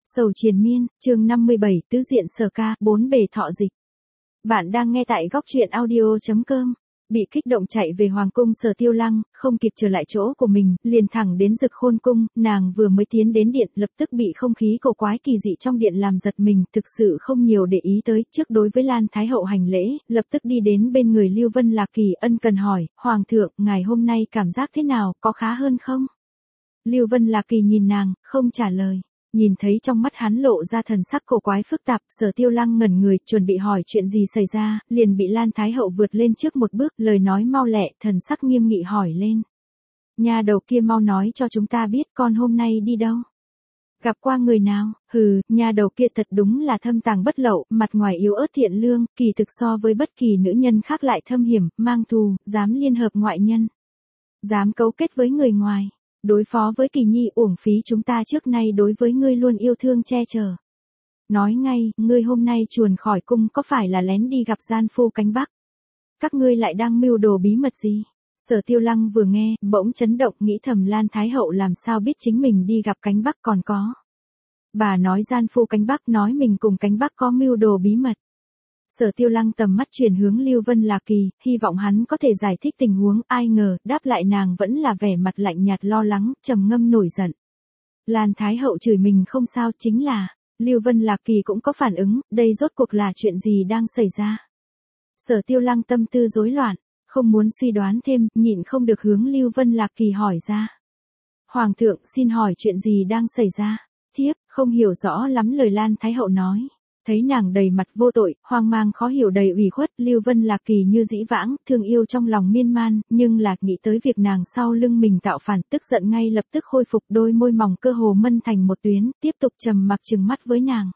Sầu triền miên, chương 57, tứ diện sở ca, bốn bề thọ dịch. Bạn đang nghe tại góc truyện audio.com. Bị kích động chạy về hoàng cung Sở Tiêu Lăng, không kịp trở lại chỗ của mình, liền thẳng đến Dực Khôn cung, nàng vừa mới tiến đến điện, lập tức bị không khí cổ quái kỳ dị trong điện làm giật mình, thực sự không nhiều để ý tới, trước đối với Lan Thái hậu hành lễ, lập tức đi đến bên người Lưu Vân Lạc Kỳ ân cần hỏi, hoàng thượng, ngài hôm nay cảm giác thế nào, có khá hơn không? Lưu Vân Lạc Kỳ nhìn nàng, không trả lời. Nhìn thấy trong mắt hắn lộ ra thần sắc cổ quái phức tạp, Sở Tiêu Lăng ngẩn người, chuẩn bị hỏi chuyện gì xảy ra, liền bị Lan Thái hậu vượt lên trước một bước, lời nói mau lẹ, thần sắc nghiêm nghị hỏi lên. Nhà đầu kia mau nói cho chúng ta biết con hôm nay đi đâu? Gặp qua người nào? Hừ, nhà đầu kia thật đúng là thâm tàng bất lậu, mặt ngoài yếu ớt thiện lương, kỳ thực so với bất kỳ nữ nhân khác lại thâm hiểm, mang thù, dám liên hợp ngoại nhân. Dám cấu kết với người ngoài. Đối phó với Kỳ Nhi uổng phí chúng ta trước nay đối với ngươi luôn yêu thương che chở. Nói ngay, ngươi hôm nay chuồn khỏi cung có phải là lén đi gặp gian phu cánh Bắc? Các ngươi lại đang mưu đồ bí mật gì? Sở Tiêu Lăng vừa nghe, bỗng chấn động nghĩ thầm Lan Thái hậu làm sao biết chính mình đi gặp cánh Bắc còn có. Bà nói gian phu cánh Bắc nói mình cùng cánh Bắc có mưu đồ bí mật. Sở Tiêu Lăng tầm mắt chuyển hướng Lưu Vân Lạc Kỳ, hy vọng hắn có thể giải thích tình huống, ai ngờ, đáp lại nàng vẫn là vẻ mặt lạnh nhạt lo lắng, trầm ngâm nổi giận. Lan Thái hậu chửi mình không sao, chính là, Lưu Vân Lạc Kỳ cũng có phản ứng, đây rốt cuộc là chuyện gì đang xảy ra. Sở Tiêu Lăng tâm tư rối loạn, không muốn suy đoán thêm, nhịn không được hướng Lưu Vân Lạc Kỳ hỏi ra. Hoàng thượng, xin hỏi chuyện gì đang xảy ra? Thiếp, không hiểu rõ lắm lời Lan Thái hậu nói. Thấy nàng đầy mặt vô tội, hoang mang khó hiểu đầy ủy khuất, Lưu Vân Lạc Kỳ như dĩ vãng, thương yêu trong lòng miên man, nhưng là nghĩ tới việc nàng sau lưng mình tạo phản, tức giận ngay lập tức khôi phục, đôi môi mỏng cơ hồ mân thành một tuyến, tiếp tục trầm mặc trừng mắt với nàng.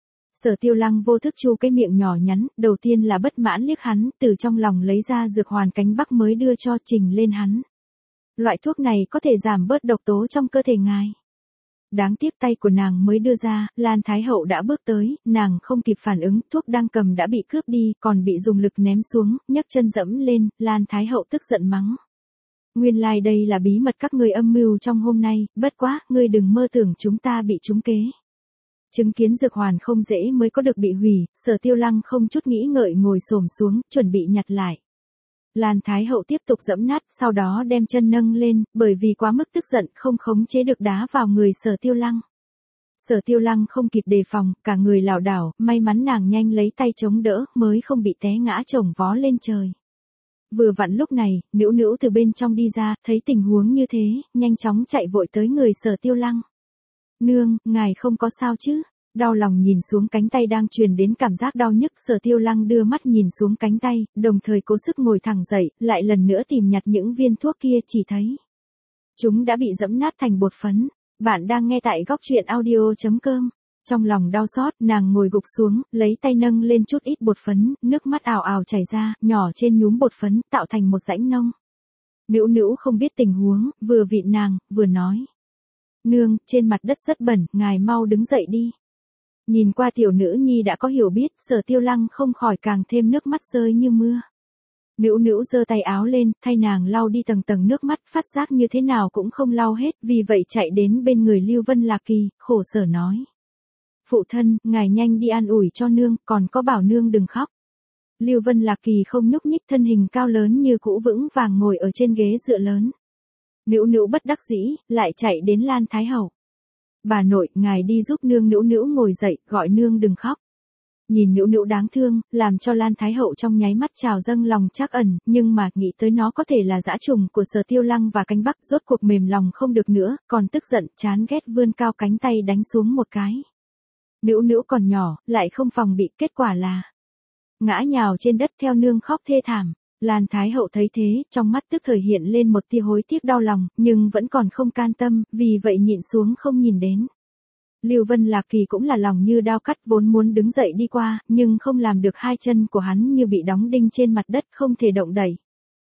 Sở Tiêu Lăng vô thức chu cái miệng nhỏ nhắn, đầu tiên là bất mãn liếc hắn, từ trong lòng lấy ra dược hoàn cánh Bắc mới đưa cho trình lên hắn. Loại thuốc này có thể giảm bớt độc tố trong cơ thể ngài. Đáng tiếc tay của nàng mới đưa ra, Lan Thái hậu đã bước tới, nàng không kịp phản ứng, thuốc đang cầm đã bị cướp đi, còn bị dùng lực ném xuống, nhấc chân dẫm lên, Lan Thái hậu tức giận mắng. Nguyên lai đây là bí mật các ngươi âm mưu trong hôm nay, bất quá, ngươi đừng mơ tưởng chúng ta bị trúng kế. Chứng kiến dược hoàn không dễ mới có được bị hủy, Sở Tiêu Lăng không chút nghĩ ngợi ngồi xổm xuống, chuẩn bị nhặt lại. Lan Thái hậu tiếp tục giẫm nát, sau đó đem chân nâng lên, bởi vì quá mức tức giận không khống chế được đá vào người Sở Tiêu Lăng. Sở Tiêu Lăng không kịp đề phòng, cả người lảo đảo, may mắn nàng nhanh lấy tay chống đỡ, mới không bị té ngã chồng vó lên trời. Vừa vặn lúc này, Nữu Nữu từ bên trong đi ra, thấy tình huống như thế, nhanh chóng chạy vội tới người Sở Tiêu Lăng. Nương, ngài không có sao chứ? Đau lòng nhìn xuống cánh tay đang truyền đến cảm giác đau nhức, Sở Tiêu Lăng đưa mắt nhìn xuống cánh tay, đồng thời cố sức ngồi thẳng dậy, lại lần nữa tìm nhặt những viên thuốc kia, chỉ thấy chúng đã bị giẫm nát thành bột phấn. Bạn đang nghe tại góc truyện audio.com. Trong lòng đau xót, nàng ngồi gục xuống, lấy tay nâng lên chút ít bột phấn, nước mắt ào ào chảy ra, nhỏ trên nhúm bột phấn, tạo thành một rãnh nông. Nữu Nữu không biết tình huống, vừa vịn nàng, vừa nói. Nương, trên mặt đất rất bẩn, ngài mau đứng dậy đi. Nhìn qua tiểu nữ nhi đã có hiểu biết, Sở Tiêu Lăng không khỏi càng thêm nước mắt rơi như mưa. Nữu Nữu giơ tay áo lên, thay nàng lau đi tầng tầng nước mắt, phát giác như thế nào cũng không lau hết, vì vậy chạy đến bên người Lưu Vân Lạc Kỳ, khổ sở nói. Phụ thân, ngài nhanh đi an ủi cho nương, còn có bảo nương đừng khóc. Lưu Vân Lạc Kỳ không nhúc nhích, thân hình cao lớn như cũ vững vàng ngồi ở trên ghế dựa lớn. Nữu Nữu bất đắc dĩ, lại chạy đến Lan Thái hậu. Bà nội, ngài đi giúp nương. Nữu Nữu ngồi dậy, gọi nương đừng khóc. Nhìn Nữu Nữu đáng thương, làm cho Lan Thái hậu trong nháy mắt trào dâng lòng trắc ẩn, nhưng mà nghĩ tới nó có thể là dã trùng của Sở Tiêu Lăng và cánh Bắc, rốt cuộc mềm lòng không được nữa, còn tức giận, chán ghét vươn cao cánh tay đánh xuống một cái. Nữu Nữu còn nhỏ, lại không phòng bị, kết quả là ngã nhào trên đất theo nương khóc thê thảm. Lan Thái hậu thấy thế, trong mắt tức thời hiện lên một tia hối tiếc đau lòng, nhưng vẫn còn không can tâm, vì vậy nhịn xuống không nhìn đến. Lưu Vân Lạc Kỳ cũng là lòng như đao cắt, vốn muốn đứng dậy đi qua, nhưng không làm được, hai chân của hắn như bị đóng đinh trên mặt đất, không thể động đậy.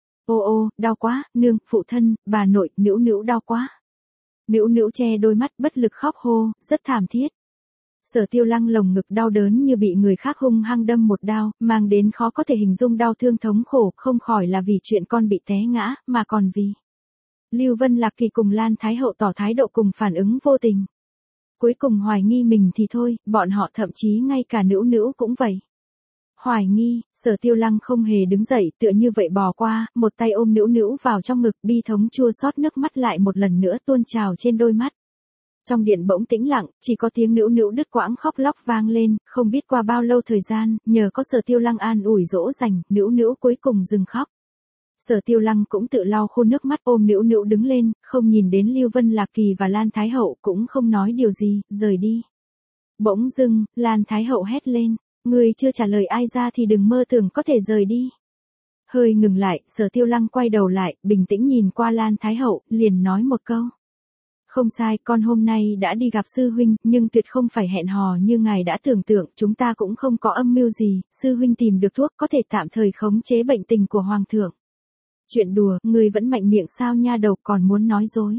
Ô ô, đau quá, nương, phụ thân, bà nội, Nữu Nữu đau quá. Nữu Nữu che đôi mắt bất lực khóc hô, rất thảm thiết. Sở Tiêu Lăng lồng ngực đau đớn như bị người khác hung hăng đâm một đao, mang đến khó có thể hình dung đau thương thống khổ, không khỏi là vì chuyện con bị té ngã, mà còn vì Lưu Vân Lạc Kỳ cùng Lan Thái hậu tỏ thái độ cùng phản ứng vô tình. Cuối cùng hoài nghi mình thì thôi, bọn họ thậm chí ngay cả Nữu Nữu cũng vậy. Hoài nghi, Sở Tiêu Lăng không hề đứng dậy, tựa như vậy bò qua, một tay ôm Nữu Nữu vào trong ngực, bi thống chua xót nước mắt lại một lần nữa tuôn trào trên đôi mắt. Trong điện bỗng tĩnh lặng, chỉ có tiếng Nữu Nữu đứt quãng khóc lóc vang lên, không biết qua bao lâu thời gian, nhờ có Sở Tiêu Lăng an ủi dỗ dành, Nữu Nữu cuối cùng dừng khóc. Sở Tiêu Lăng cũng tự lau khô nước mắt, ôm Nữu Nữu đứng lên, không nhìn đến Lưu Vân Lạc Kỳ và Lan Thái Hậu, cũng không nói điều gì, rời đi. Bỗng dưng, Lan Thái Hậu hét lên, người chưa trả lời ai ra thì đừng mơ tưởng có thể rời đi. Hơi ngừng lại, Sở Tiêu Lăng quay đầu lại, bình tĩnh nhìn qua Lan Thái Hậu, liền nói một câu. Không sai, con hôm nay đã đi gặp sư huynh, nhưng tuyệt không phải hẹn hò như ngài đã tưởng tượng, chúng ta cũng không có âm mưu gì, sư huynh tìm được thuốc có thể tạm thời khống chế bệnh tình của hoàng thượng. Chuyện đùa, người vẫn mạnh miệng sao nha đầu, còn muốn nói dối.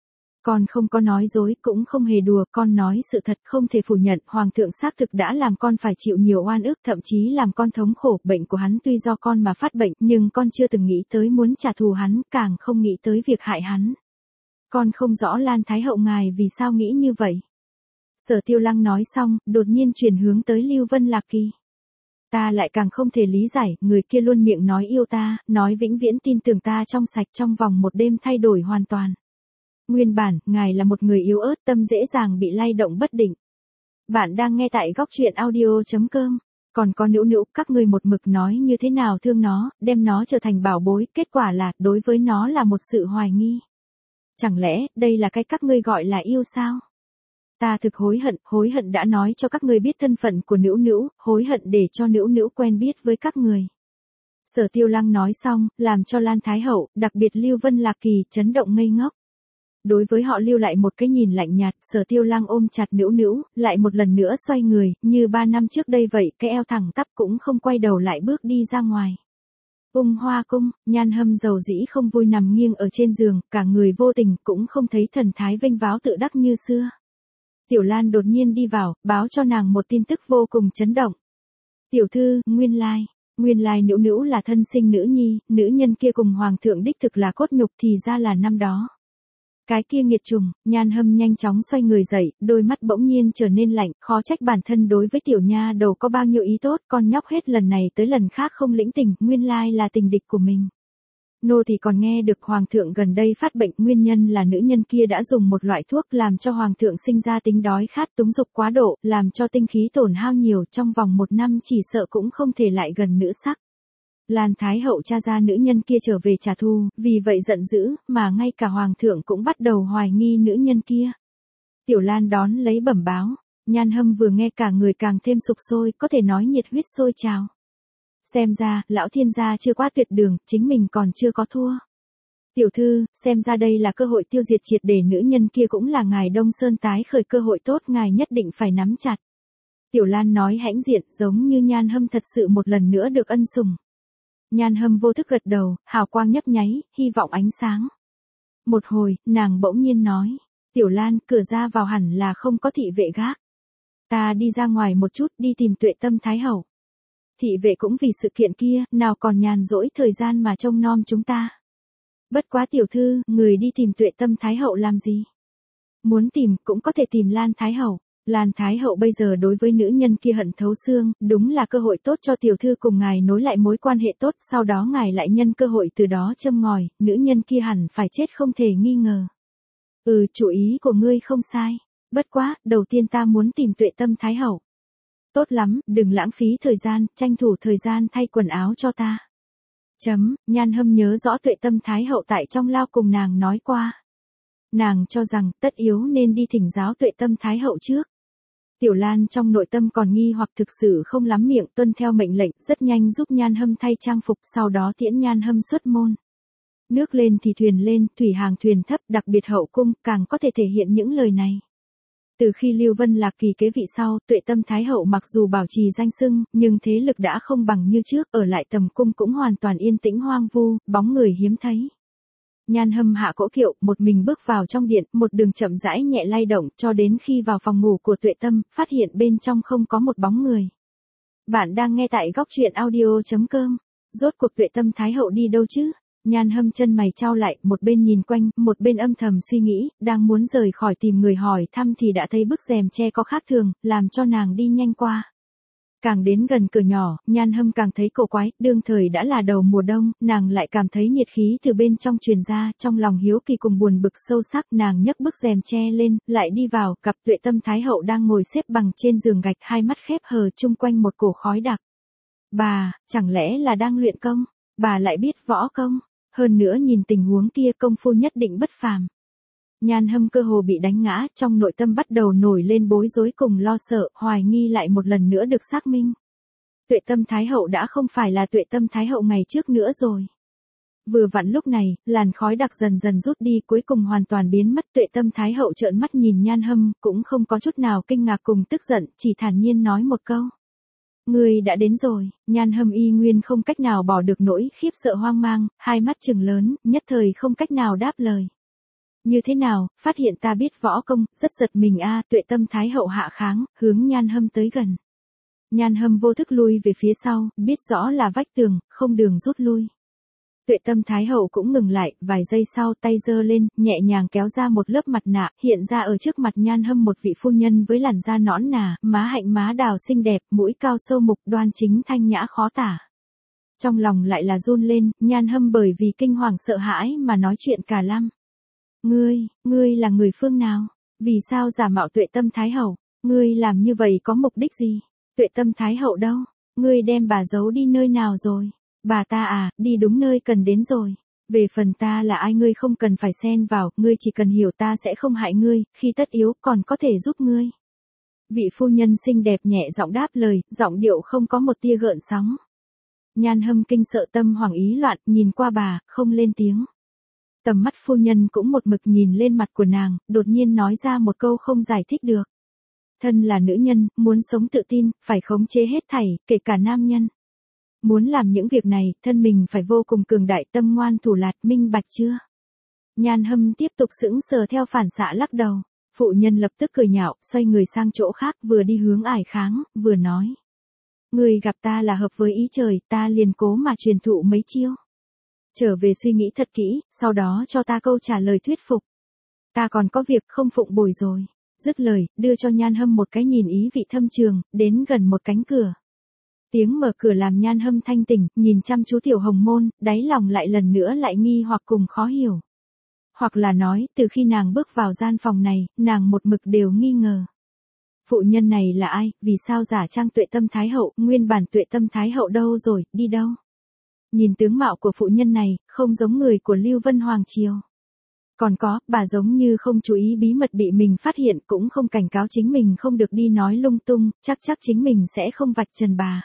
Con không có nói dối, cũng không hề đùa, con nói sự thật, không thể phủ nhận, hoàng thượng xác thực đã làm con phải chịu nhiều oan ức, thậm chí làm con thống khổ, bệnh của hắn tuy do con mà phát bệnh, nhưng con chưa từng nghĩ tới muốn trả thù hắn, càng không nghĩ tới việc hại hắn. Con không rõ Lan Thái Hậu ngài vì sao nghĩ như vậy. Sở Tiêu Lăng nói xong, đột nhiên chuyển hướng tới Lưu Vân Lạc Kỳ. Ta lại càng không thể lý giải, người kia luôn miệng nói yêu ta, nói vĩnh viễn tin tưởng ta trong sạch, trong vòng một đêm thay đổi hoàn toàn. Nguyên bản, ngài là một người yếu ớt, tâm dễ dàng bị lay động bất định. Bạn đang nghe tại góc truyện audio.com. Còn có Nữu Nữu, các ngươi một mực nói như thế nào thương nó, đem nó trở thành bảo bối, kết quả là, đối với nó là một sự hoài nghi. Chẳng lẽ, đây là cái các ngươi gọi là yêu sao? Ta thực hối hận đã nói cho các ngươi biết thân phận của Nữu Nữu, hối hận để cho Nữu Nữu quen biết với các người. Sở Tiêu Lăng nói xong, làm cho Lan Thái Hậu, đặc biệt Lưu Vân Lạc Kỳ, chấn động ngây ngốc. Đối với họ lưu lại một cái nhìn lạnh nhạt, Sở Tiêu Lăng ôm chặt Nữu Nữu, lại một lần nữa xoay người, như 3 năm trước đây vậy, cái eo thẳng tắp cũng không quay đầu lại bước đi ra ngoài. Ung Hoa Cung, Nhan Hâm dầu dĩ không vui nằm nghiêng ở trên giường, cả người vô tình, cũng không thấy thần thái vênh váo tự đắc như xưa. Tiểu Lan đột nhiên đi vào, báo cho nàng một tin tức vô cùng chấn động. Tiểu thư, nguyên lai Nữu Nữu là thân sinh nữ nhi, nữ nhân kia cùng hoàng thượng đích thực là cốt nhục thì ra là năm đó. Cái kia nghiệt trùng, Nhan Hâm nhanh chóng xoay người dậy, đôi mắt bỗng nhiên trở nên lạnh, khó trách bản thân đối với tiểu nha đầu có bao nhiêu ý tốt, con nhóc hết lần này tới lần khác không lĩnh tình, nguyên lai là tình địch của mình. Nô thì còn nghe được hoàng thượng gần đây phát bệnh, nguyên nhân là nữ nhân kia đã dùng một loại thuốc làm cho hoàng thượng sinh ra tính đói khát túng dục quá độ, làm cho tinh khí tổn hao nhiều, trong vòng 1 năm chỉ sợ cũng không thể lại gần nữ sắc. Lan Thái Hậu tra ra nữ nhân kia trở về trả thù, vì vậy giận dữ, mà ngay cả hoàng thượng cũng bắt đầu hoài nghi nữ nhân kia. Tiểu Lan đón lấy bẩm báo, Nhan Hâm vừa nghe cả người càng thêm sục sôi, có thể nói nhiệt huyết sôi trào. Xem ra, lão thiên gia chưa qua tuyệt đường, chính mình còn chưa có thua. Tiểu thư, xem ra đây là cơ hội tiêu diệt triệt để nữ nhân kia, cũng là ngài Đông Sơn tái khởi cơ hội tốt, ngài nhất định phải nắm chặt. Tiểu Lan nói hãnh diện, giống như Nhan Hâm thật sự một lần nữa được ân sủng. Nhan Hâm vô thức gật đầu, hào quang nhấp nháy, hy vọng ánh sáng. Một hồi, nàng bỗng nhiên nói, Tiểu Lan, cửa ra vào hẳn là không có thị vệ gác. Ta đi ra ngoài một chút, đi tìm Tuệ Tâm Thái Hậu. Thị vệ cũng vì sự kiện kia, nào còn nhàn rỗi thời gian mà trông nom chúng ta. Bất quá tiểu thư, người đi tìm Tuệ Tâm Thái Hậu làm gì? Muốn tìm, cũng có thể tìm Lan Thái Hậu. Lan Thái Hậu bây giờ đối với nữ nhân kia hận thấu xương, đúng là cơ hội tốt cho tiểu thư cùng ngài nối lại mối quan hệ tốt, sau đó ngài lại nhân cơ hội từ đó châm ngòi, nữ nhân kia hẳn phải chết không thể nghi ngờ. Chủ ý của ngươi không sai. Bất quá, đầu tiên ta muốn tìm Tuệ Tâm Thái Hậu. Tốt lắm, đừng lãng phí thời gian, tranh thủ thời gian thay quần áo cho ta. Nhan Hâm nhớ rõ Tuệ Tâm Thái Hậu tại trong lao cùng nàng nói qua. Nàng cho rằng, tất yếu nên đi thỉnh giáo Tuệ Tâm Thái Hậu trước. Tiểu Lan trong nội tâm còn nghi hoặc thực sự không lắm miệng, tuân theo mệnh lệnh, rất nhanh giúp Nhan Hâm thay trang phục, sau đó tiễn Nhan Hâm xuất môn. Nước lên thì thuyền lên, thủy hàng thuyền thấp, đặc biệt hậu cung, càng có thể thể hiện những lời này. Từ khi Lưu Vân Lạc Kỳ kế vị sau, Tuệ Tâm Thái Hậu mặc dù bảo trì danh xưng, nhưng thế lực đã không bằng như trước, ở lại tầm cung cũng hoàn toàn yên tĩnh hoang vu, bóng người hiếm thấy. Nhan Hâm hạ cỗ kiệu, một mình bước vào trong điện, một đường chậm rãi nhẹ lay động, cho đến khi vào phòng ngủ của Tuệ Tâm, phát hiện bên trong không có một bóng người. Bạn đang nghe tại góc truyện audio.com. Rốt cuộc Tuệ Tâm Thái Hậu đi đâu chứ? Nhan Hâm chân mày chau lại, một bên nhìn quanh, một bên âm thầm suy nghĩ, đang muốn rời khỏi tìm người hỏi thăm thì đã thấy bức rèm che có khác thường, làm cho nàng đi nhanh qua. Càng đến gần cửa nhỏ, Nhan Hâm càng thấy cổ quái, đương thời đã là đầu mùa đông, nàng lại cảm thấy nhiệt khí từ bên trong truyền ra, trong lòng hiếu kỳ cùng buồn bực sâu sắc, nàng nhấc bức rèm che lên, lại đi vào, gặp Tuệ Tâm Thái Hậu đang ngồi xếp bằng trên giường gạch, hai mắt khép hờ chung quanh một cổ khói đặc. Bà, chẳng lẽ là đang luyện công? Bà lại biết võ công? Hơn nữa nhìn tình huống kia công phu nhất định bất phàm. Nhan Hâm cơ hồ bị đánh ngã, trong nội tâm bắt đầu nổi lên bối rối cùng lo sợ, hoài nghi lại một lần nữa được xác minh. Tuệ Tâm Thái Hậu đã không phải là Tuệ Tâm Thái Hậu ngày trước nữa rồi. Vừa vặn lúc này, làn khói đặc dần dần rút đi, cuối cùng hoàn toàn biến mất. Tuệ Tâm Thái Hậu trợn mắt nhìn Nhan Hâm, cũng không có chút nào kinh ngạc cùng tức giận, chỉ thản nhiên nói một câu. Ngươi đã đến rồi. Nhan Hâm y nguyên không cách nào bỏ được nỗi khiếp sợ hoang mang, hai mắt trừng lớn, nhất thời không cách nào đáp lời. Như thế nào, phát hiện ta biết võ công, rất giật mình a. Tuệ Tâm Thái Hậu hạ kháng, hướng Nhan Hâm tới gần. Nhan Hâm vô thức lui về phía sau, biết rõ là vách tường, không đường rút lui. Tuệ Tâm Thái Hậu cũng ngừng lại, vài giây sau tay giơ lên, nhẹ nhàng kéo ra một lớp mặt nạ, hiện ra ở trước mặt Nhan Hâm một vị phu nhân với làn da nõn nà, má hạnh má đào xinh đẹp, mũi cao sâu mục đoan chính thanh nhã khó tả. Trong lòng lại là run lên, Nhan Hâm bởi vì kinh hoàng sợ hãi mà nói chuyện cả lăm. Ngươi là người phương nào? Vì sao giả mạo Tuệ Tâm Thái Hậu? Ngươi làm như vậy có mục đích gì? Tuệ Tâm Thái Hậu đâu? Ngươi đem bà giấu đi nơi nào rồi? Bà ta à, đi đúng nơi cần đến rồi. Về phần ta là ai ngươi không cần phải xen vào, ngươi chỉ cần hiểu ta sẽ không hại ngươi, khi tất yếu còn có thể giúp ngươi. Vị phu nhân xinh đẹp nhẹ giọng đáp lời, giọng điệu không có một tia gợn sóng. Nhan Hâm kinh sợ tâm hoảng ý loạn, nhìn qua bà, không lên tiếng. Tầm mắt phu nhân cũng một mực nhìn lên mặt của nàng, đột nhiên nói ra một câu không giải thích được. Thân là nữ nhân, muốn sống tự tin, phải khống chế hết thảy, kể cả nam nhân. Muốn làm những việc này, thân mình phải vô cùng cường đại, tâm ngoan thủ lạt, minh bạch chưa? Nhan Hâm tiếp tục sững sờ theo phản xạ lắc đầu. Phụ nhân lập tức cười nhạo, xoay người sang chỗ khác, vừa đi hướng ải kháng, vừa nói. Người gặp ta là hợp với ý trời, ta liền cố mà truyền thụ mấy chiêu. Trở về suy nghĩ thật kỹ, sau đó cho ta câu trả lời thuyết phục. Ta còn có việc không phụng bồi rồi. Dứt lời, đưa cho Nhan Hâm một cái nhìn ý vị thâm trường, đến gần một cánh cửa. Tiếng mở cửa làm Nhan Hâm thanh tỉnh, nhìn chăm chú Tiểu Hồng Môn, đáy lòng lại lần nữa lại nghi hoặc cùng khó hiểu. Hoặc là nói, từ khi nàng bước vào gian phòng này, nàng một mực đều nghi ngờ. Phụ nhân này là ai, vì sao giả trang Tuệ Tâm Thái Hậu, nguyên bản Tuệ Tâm Thái Hậu đâu rồi, đi đâu? Nhìn tướng mạo của phụ nhân này, không giống người của Lưu Vân Hoàng Triều. Còn có, bà giống như không chú ý bí mật bị mình phát hiện, cũng không cảnh cáo chính mình không được đi nói lung tung, chắc chính mình sẽ không vạch trần bà.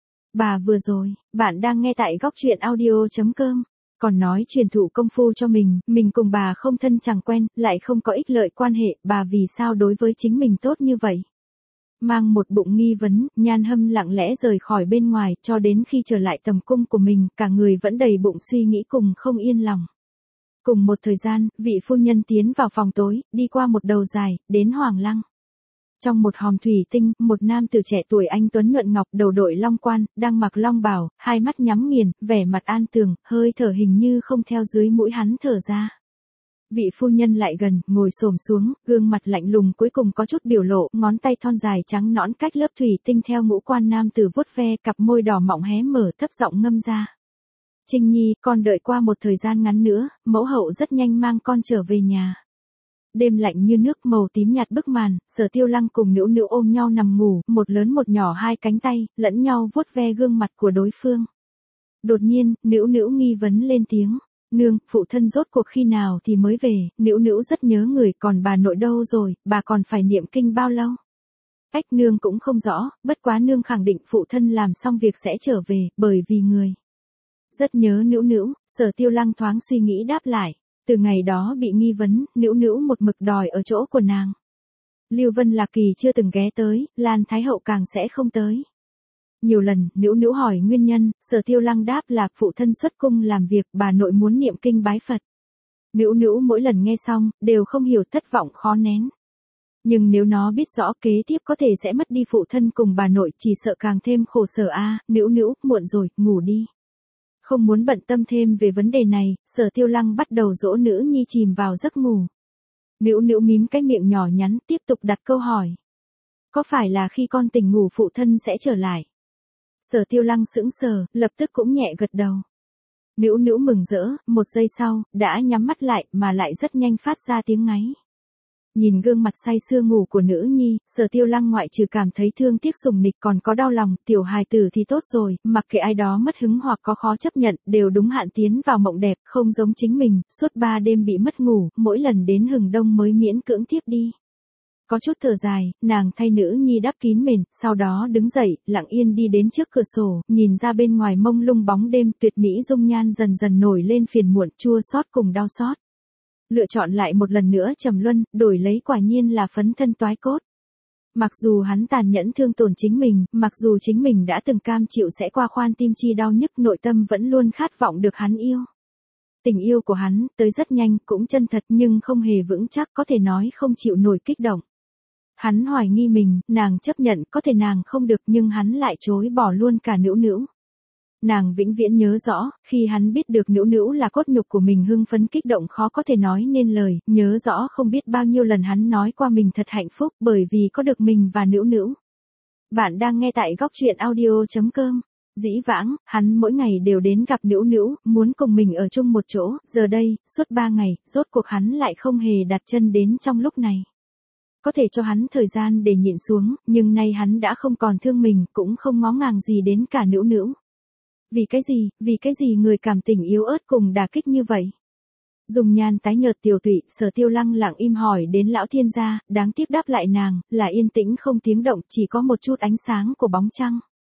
Bà vừa rồi, bạn đang nghe tại góc truyện audio.com, còn nói truyền thụ công phu cho mình cùng bà không thân chẳng quen, lại không có ích lợi quan hệ, bà vì sao đối với chính mình tốt như vậy? Mang một bụng nghi vấn, Nhan Hâm lặng lẽ rời khỏi bên ngoài, cho đến khi trở lại tầm cung của mình, cả người vẫn đầy bụng suy nghĩ cùng không yên lòng. Cùng một thời gian, vị phu nhân tiến vào phòng tối, đi qua một đầu dài, đến Hoàng Lăng. Trong một hòm thủy tinh, một nam tử trẻ tuổi anh tuấn nhuận ngọc, đầu đội long quan, đang mặc long bào, hai mắt nhắm nghiền, vẻ mặt an tường, hơi thở hình như không theo dưới mũi hắn thở ra. Vị phu nhân lại gần, ngồi xổm xuống, gương mặt lạnh lùng cuối cùng có chút biểu lộ, ngón tay thon dài trắng nõn cách lớp thủy tinh theo ngũ quan nam tử vuốt ve, cặp môi đỏ mọng hé mở, thấp giọng ngâm ra. Trinh Nhi, con đợi qua một thời gian ngắn nữa, mẫu hậu rất nhanh mang con trở về nhà. Đêm lạnh như nước, màu tím nhạt bức màn, Sở Tiêu Lăng cùng Nữu Nữu ôm nhau nằm ngủ, một lớn một nhỏ hai cánh tay, lẫn nhau vuốt ve gương mặt của đối phương. Đột nhiên, Nữu Nữu nghi vấn lên tiếng. Nương, phụ thân rốt cuộc khi nào thì mới về, Nữu Nữu rất nhớ người, còn bà nội đâu rồi, bà còn phải niệm kinh bao lâu? Cách nương cũng không rõ, bất quá nương khẳng định phụ thân làm xong việc sẽ trở về, bởi vì người. Rất nhớ Nữu Nữu, Sở Tiêu Lăng thoáng suy nghĩ đáp lại. Từ ngày đó bị nghi vấn, Nữu Nữu một mực đòi ở chỗ của nàng. Lưu Vân Lạc Kỳ chưa từng ghé tới, Lan Thái Hậu càng sẽ không tới. Nhiều lần, Nữu Nữu hỏi nguyên nhân, Sở Tiêu Lăng đáp là phụ thân xuất cung làm việc, bà nội muốn niệm kinh bái Phật. Nữu Nữu mỗi lần nghe xong, đều không hiểu, thất vọng khó nén. Nhưng nếu nó biết rõ kế tiếp có thể sẽ mất đi phụ thân cùng bà nội, chỉ sợ càng thêm khổ sở a. Nữu Nữu, muộn rồi, ngủ đi. Không muốn bận tâm thêm về vấn đề này, Sở Tiêu Lăng bắt đầu dỗ nữ nhi chìm vào giấc ngủ. Nữu Nữu mím cái miệng nhỏ nhắn tiếp tục đặt câu hỏi. Có phải là khi con tỉnh ngủ phụ thân sẽ trở lại? Sở Tiêu Lăng sững sờ, lập tức cũng nhẹ gật đầu. Nữu Nữu mừng rỡ, một giây sau, đã nhắm mắt lại mà lại rất nhanh phát ra tiếng ngáy. Nhìn gương mặt say sưa ngủ của nữ nhi, Sở Tiêu Lăng ngoại trừ cảm thấy thương tiếc sùng nịch còn có đau lòng, tiểu hài tử thì tốt rồi, mặc kệ ai đó mất hứng hoặc có khó chấp nhận, đều đúng hạn tiến vào mộng đẹp, không giống chính mình, suốt 3 đêm bị mất ngủ, mỗi lần đến hừng đông mới miễn cưỡng thiếp đi. Có chút thở dài, nàng thay nữ nhi đắp kín mền, sau đó đứng dậy, lặng yên đi đến trước cửa sổ, nhìn ra bên ngoài mông lung bóng đêm, tuyệt mỹ dung nhan dần dần nổi lên phiền muộn, chua xót cùng đau xót. Lựa chọn lại một lần nữa trầm luân, đổi lấy quả nhiên là phấn thân toái cốt. Mặc dù hắn tàn nhẫn thương tổn chính mình, mặc dù chính mình đã từng cam chịu sẽ qua khoan tim chi đau nhức, nội tâm vẫn luôn khát vọng được hắn yêu. Tình yêu của hắn, tới rất nhanh, cũng chân thật nhưng không hề vững chắc, có thể nói không chịu nổi kích động. Hắn hoài nghi mình, nàng chấp nhận, có thể nàng không được nhưng hắn lại chối bỏ luôn cả Nữu Nữu. Nàng vĩnh viễn nhớ rõ, khi hắn biết được Nữu Nữu là cốt nhục của mình hưng phấn kích động khó có thể nói nên lời, nhớ rõ không biết bao nhiêu lần hắn nói qua mình thật hạnh phúc bởi vì có được mình và Nữu Nữu. Bạn đang nghe tại góc truyện audio.com. Dĩ vãng, hắn mỗi ngày đều đến gặp Nữu Nữu, muốn cùng mình ở chung một chỗ, giờ đây, suốt 3 ngày, rốt cuộc hắn lại không hề đặt chân đến trong lúc này. Có thể cho hắn thời gian để nhịn xuống, nhưng nay hắn đã không còn thương mình, cũng không ngó ngàng gì đến cả Nữu Nữu. Vì cái gì người cảm tình yếu ớt cùng đả kích như vậy? Dùng nhan tái nhợt tiều tụy, Sở Tiêu Lăng lặng im hỏi đến lão thiên gia, đáng tiếc đáp lại nàng, là yên tĩnh không tiếng động, chỉ có một chút ánh sáng của bóng trăng.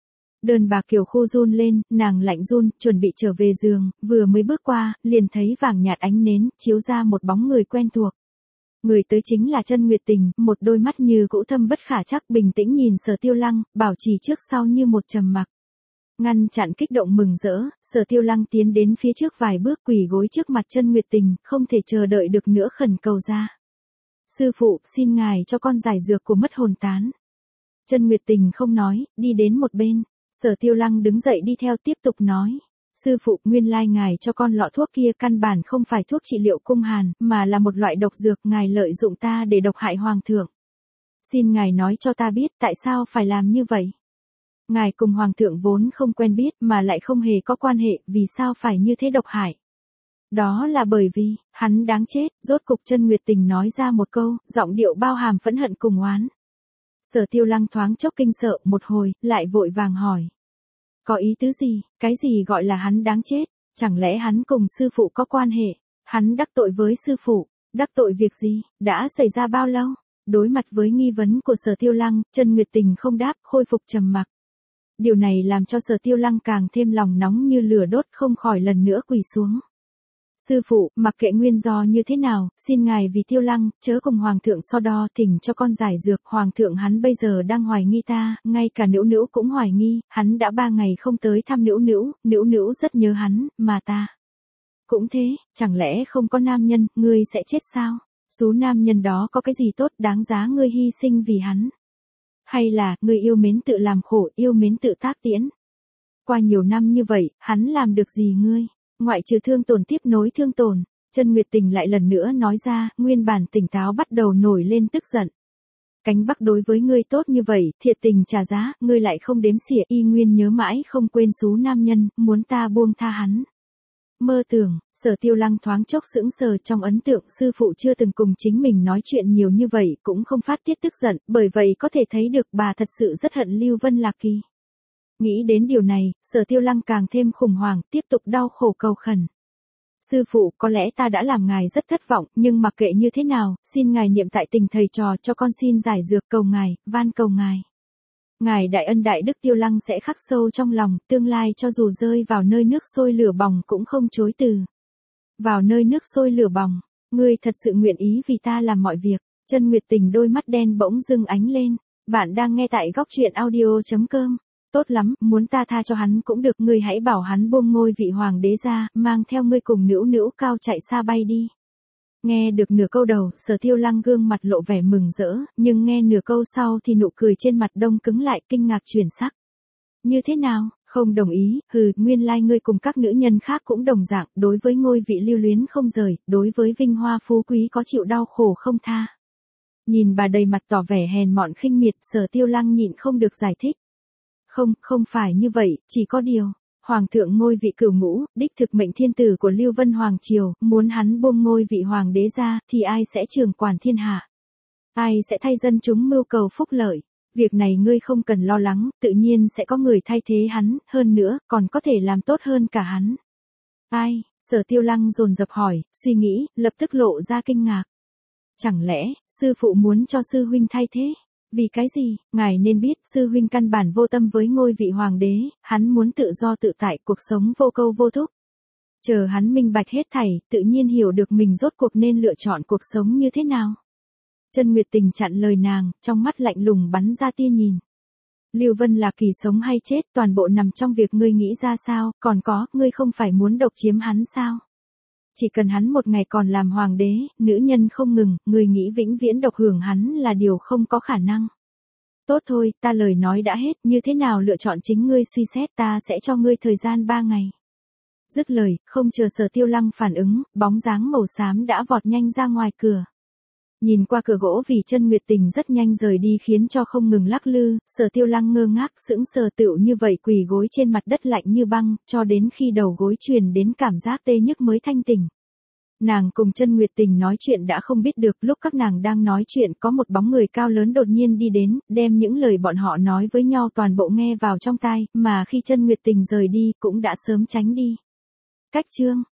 Đơn bà Kiều Khu run lên, nàng lạnh run, chuẩn bị trở về giường, vừa mới bước qua, liền thấy vàng nhạt ánh nến, chiếu ra một bóng người quen thuộc. Người tới chính là Chân Nguyệt Tình, một đôi mắt như cũ thâm bất khả trắc bình tĩnh nhìn Sở Tiêu Lăng, bảo trì trước sau như một trầm mặc. Ngăn chặn kích động mừng rỡ, Sở Tiêu Lăng tiến đến phía trước vài bước quỳ gối trước mặt Chân Nguyệt Tình, không thể chờ đợi được nữa khẩn cầu ra. Sư phụ, xin ngài cho con giải dược của mất hồn tán. Chân Nguyệt Tình không nói, đi đến một bên. Sở Tiêu Lăng đứng dậy đi theo tiếp tục nói. Sư phụ, nguyên lai ngài cho con lọ thuốc kia căn bản không phải thuốc trị liệu cung hàn, mà là một loại độc dược ngài lợi dụng ta để độc hại hoàng thượng. Xin ngài nói cho ta biết tại sao phải làm như vậy. Ngài cùng hoàng thượng vốn không quen biết mà lại không hề có quan hệ, vì sao phải như thế độc hại. Đó là bởi vì, hắn đáng chết, rốt cục Chân Nguyệt Tình nói ra một câu, giọng điệu bao hàm phẫn hận cùng oán. Sở Tiêu Lăng thoáng chốc kinh sợ một hồi, lại vội vàng hỏi. Có ý tứ gì, cái gì gọi là hắn đáng chết, chẳng lẽ hắn cùng sư phụ có quan hệ, hắn đắc tội với sư phụ, đắc tội việc gì, đã xảy ra bao lâu? Đối mặt với nghi vấn của Sở Tiêu Lăng, Chân Nguyệt Tình không đáp, khôi phục trầm mặc. Điều này làm cho Sở Tiêu Lăng càng thêm lòng nóng như lửa đốt, không khỏi lần nữa quỳ xuống. Sư phụ, mặc kệ nguyên do như thế nào, xin ngài vì Tiêu Lăng, chớ cùng hoàng thượng so đo, thỉnh cho con giải dược, hoàng thượng hắn bây giờ đang hoài nghi ta, ngay cả Nữu Nữu cũng hoài nghi, hắn đã 3 ngày không tới thăm Nữu Nữu, Nữu Nữu rất nhớ hắn, mà ta cũng thế, chẳng lẽ không có nam nhân, ngươi sẽ chết sao? Số nam nhân đó có cái gì tốt đáng giá ngươi hy sinh vì hắn? Hay là, ngươi yêu mến tự làm khổ, yêu mến tự tác tiễn? Qua nhiều năm như vậy, hắn làm được gì ngươi? Ngoại trừ thương tổn tiếp nối thương tổn, Chân Nguyệt Tình lại lần nữa nói ra, nguyên bản tỉnh táo bắt đầu nổi lên tức giận. Cánh Bắc đối với ngươi tốt như vậy, thiệt tình trả giá, ngươi lại không đếm xỉa, y nguyên nhớ mãi không quên số nam nhân, muốn ta buông tha hắn. Mơ tưởng, Sở Tiêu Lăng thoáng chốc sững sờ, trong ấn tượng sư phụ chưa từng cùng chính mình nói chuyện nhiều như vậy, cũng không phát tiết tức giận, bởi vậy có thể thấy được bà thật sự rất hận Lưu Vân Lạc Kỳ. Nghĩ đến điều này, Sở Tiêu Lăng càng thêm khủng hoảng, tiếp tục đau khổ cầu khẩn. Sư phụ, có lẽ ta đã làm ngài rất thất vọng, nhưng mặc kệ như thế nào, xin ngài niệm tại tình thầy trò cho con xin giải dược, cầu ngài, van cầu ngài. Ngài đại ân đại đức. Tiêu Lăng sẽ khắc sâu trong lòng, tương lai cho dù rơi vào nơi nước sôi lửa bỏng cũng không chối từ. Vào nơi nước sôi lửa bỏng, ngươi thật sự nguyện ý vì ta làm mọi việc. Chân Nguyệt Tình đôi mắt đen bỗng dưng ánh lên. Bạn đang nghe tại góc truyện audio.com. Tốt lắm, muốn ta tha cho hắn cũng được, ngươi hãy bảo hắn buông ngôi vị hoàng đế ra, mang theo ngươi cùng Nữu Nữu cao chạy xa bay đi. Nghe được nửa câu đầu, Sở Tiêu Lăng gương mặt lộ vẻ mừng rỡ, nhưng nghe nửa câu sau thì nụ cười trên mặt đông cứng lại, kinh ngạc chuyển sắc. Như thế nào, Không đồng ý, nguyên lai ngươi cùng các nữ nhân khác cũng đồng dạng, đối với ngôi vị lưu luyến không rời, đối với vinh hoa phú quý có chịu đau khổ không tha. Nhìn bà đầy mặt tỏ vẻ hèn mọn khinh miệt, Sở Tiêu Lăng nhịn không được giải thích. Không phải như vậy, chỉ có điều, Hoàng thượng ngôi vị cửu ngũ, đích thực mệnh thiên tử của Lưu Vân Hoàng Triều, muốn hắn buông ngôi vị hoàng đế ra, thì ai sẽ trưởng quản thiên hạ? Ai sẽ thay dân chúng mưu cầu phúc lợi? Việc này ngươi không cần lo lắng, tự nhiên sẽ có người thay thế hắn, hơn nữa, còn có thể làm tốt hơn cả hắn. Ai? Sở Tiêu Lăng dồn dập hỏi, suy nghĩ, lập tức lộ ra kinh ngạc. Chẳng lẽ, sư phụ muốn cho sư huynh thay thế? Vì cái gì? Ngài nên biết, sư huynh căn bản vô tâm với ngôi vị hoàng đế, hắn muốn tự do tự tại, cuộc sống vô câu vô thúc. Chờ hắn minh bạch hết thảy, tự nhiên hiểu được mình rốt cuộc nên lựa chọn cuộc sống như thế nào. Chân Nguyệt Tình chặn lời nàng, trong mắt lạnh lùng bắn ra tia nhìn. Lưu Vân là kỳ sống hay chết, toàn bộ nằm trong việc ngươi nghĩ ra sao, còn có, ngươi không phải muốn độc chiếm hắn sao? Chỉ cần hắn một ngày còn làm hoàng đế, nữ nhân không ngừng, ngươi nghĩ vĩnh viễn độc hưởng hắn là điều không có khả năng. Tốt thôi, ta lời nói đã hết, như thế nào lựa chọn chính ngươi suy xét, ta sẽ cho ngươi thời gian 3 ngày. Dứt lời, không chờ Sở Tiêu Lăng phản ứng, bóng dáng màu xám đã vọt nhanh ra ngoài cửa. Nhìn qua cửa gỗ vì Chân Nguyệt Tình rất nhanh rời đi khiến cho không ngừng lắc lư, Sở Tiêu Lăng ngơ ngác sững sờ tựu như vậy quỳ gối trên mặt đất lạnh như băng, cho đến khi đầu gối truyền đến cảm giác tê nhức mới thanh tỉnh. Nàng cùng Chân Nguyệt Tình nói chuyện đã không biết được, lúc các nàng đang nói chuyện có một bóng người cao lớn đột nhiên đi đến, đem những lời bọn họ nói với nhau toàn bộ nghe vào trong tai, mà khi Chân Nguyệt Tình rời đi cũng đã sớm tránh đi. Cách chương